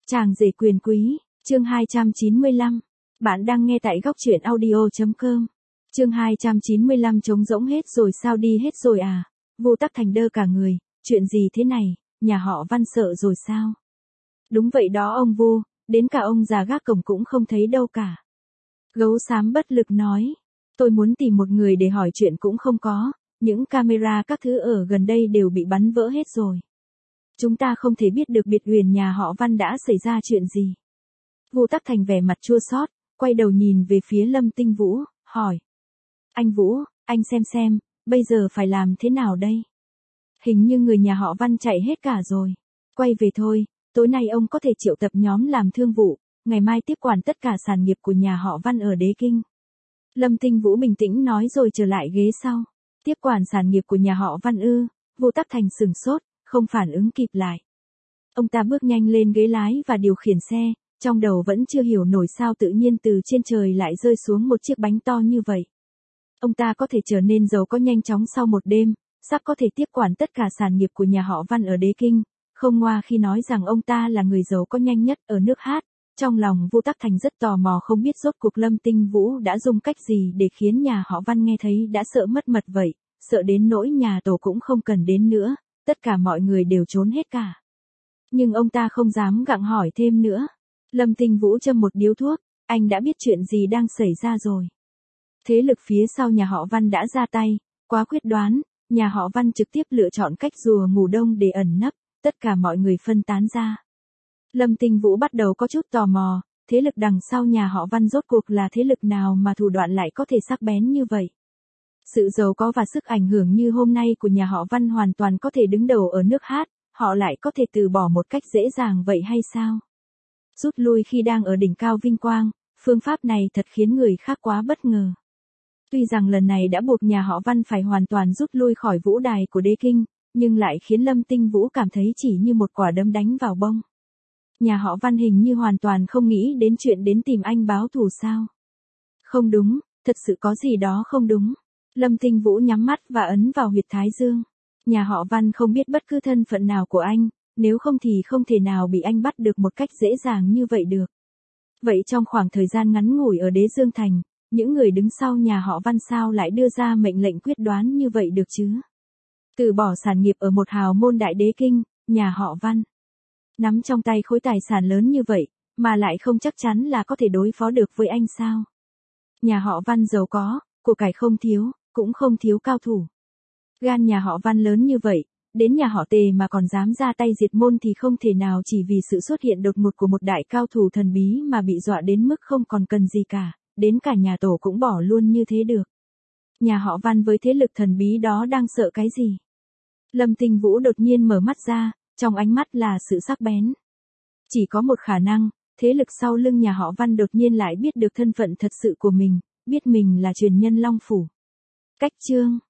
Chàng rể quyền quý, chương 295. Bạn đang nghe tại góc truyện audio.com. Chương 295 trống rỗng hết rồi sao đi hết rồi à? Vu Tắc Thành đơ cả người, chuyện gì thế này, nhà họ Văn sợ rồi sao? Đúng vậy đó ông Vu, đến cả ông già gác cổng cũng không thấy đâu cả. Gấu xám bất lực nói, tôi muốn tìm một người để hỏi chuyện cũng không có, những camera các thứ ở gần đây đều bị bắn vỡ hết rồi. Chúng ta không thể biết được biệt uyển nhà họ Văn đã xảy ra chuyện gì. Vu Tắc Thành vẻ mặt chua xót, quay đầu nhìn về phía Lâm Tinh Vũ, hỏi. Anh Vũ, anh xem, bây giờ phải làm thế nào đây? Hình như người nhà họ Văn chạy hết cả rồi. Quay về thôi, tối nay ông có thể triệu tập nhóm làm thương vụ, ngày mai tiếp quản tất cả sản nghiệp của nhà họ Văn ở Đế Kinh. Lâm Tinh Vũ bình tĩnh nói rồi trở lại ghế sau. Tiếp quản sản nghiệp của nhà họ Văn ư? Vu Tắc Thành sửng sốt, không phản ứng kịp lại. Ông ta bước nhanh lên ghế lái và điều khiển xe, trong đầu vẫn chưa hiểu nổi sao tự nhiên từ trên trời lại rơi xuống một chiếc bánh to như vậy. Ông ta có thể trở nên giàu có nhanh chóng sau một đêm, sắp có thể tiếp quản tất cả sản nghiệp của nhà họ Văn ở Đế Kinh, không ngoa khi nói rằng ông ta là người giàu có nhanh nhất ở nước Hát. Trong lòng Vu Tắc Thành rất tò mò không biết rốt cuộc Lâm Tinh Vũ đã dùng cách gì để khiến nhà họ Văn nghe thấy đã sợ mất mật vậy, sợ đến nỗi nhà tổ cũng không cần đến nữa, tất cả mọi người đều trốn hết cả. Nhưng ông ta không dám gặng hỏi thêm nữa. Lâm Tinh Vũ châm một điếu thuốc, anh đã biết chuyện gì đang xảy ra rồi. Thế lực phía sau nhà họ Văn đã ra tay, quá quyết đoán, nhà họ Văn trực tiếp lựa chọn cách rùa ngủ đông để ẩn nấp, tất cả mọi người phân tán ra. Lâm Tinh Vũ bắt đầu có chút tò mò, thế lực đằng sau nhà họ Văn rốt cuộc là thế lực nào mà thủ đoạn lại có thể sắc bén như vậy. Sự giàu có và sức ảnh hưởng như hôm nay của nhà họ Văn hoàn toàn có thể đứng đầu ở nước Hát, họ lại có thể từ bỏ một cách dễ dàng vậy hay sao? Rút lui khi đang ở đỉnh cao vinh quang, phương pháp này thật khiến người khác quá bất ngờ. Tuy rằng lần này đã buộc nhà họ Văn phải hoàn toàn rút lui khỏi vũ đài của Đế Kinh, nhưng lại khiến Lâm Tinh Vũ cảm thấy chỉ như một quả đấm đánh vào bông. Nhà họ Văn hình như hoàn toàn không nghĩ đến chuyện đến tìm anh báo thù sao. Không đúng, thật sự có gì đó không đúng. Lâm Tinh Vũ nhắm mắt và ấn vào huyệt thái dương. Nhà họ Văn không biết bất cứ thân phận nào của anh, nếu không thì không thể nào bị anh bắt được một cách dễ dàng như vậy được. Vậy trong khoảng thời gian ngắn ngủi ở Đế Dương Thành, những người đứng sau nhà họ Văn sao lại đưa ra mệnh lệnh quyết đoán như vậy được chứ? Từ bỏ sản nghiệp ở một hào môn đại Đế Kinh, nhà họ Văn nắm trong tay khối tài sản lớn như vậy, mà lại không chắc chắn là có thể đối phó được với anh sao? Nhà họ Văn giàu có, của cải không thiếu, cũng không thiếu cao thủ. Gan nhà họ Văn lớn như vậy, đến nhà họ Tề mà còn dám ra tay diệt môn thì không thể nào chỉ vì sự xuất hiện đột ngột của một đại cao thủ thần bí mà bị dọa đến mức không còn cần gì cả, đến cả nhà tổ cũng bỏ luôn như thế được. Nhà họ Văn với thế lực thần bí đó đang sợ cái gì? Lâm Tinh Vũ đột nhiên mở mắt ra, trong ánh mắt là sự sắc bén. Chỉ có một khả năng, thế lực sau lưng nhà họ Văn đột nhiên lại biết được thân phận thật sự của mình, biết mình là truyền nhân Long Phủ. Cách chương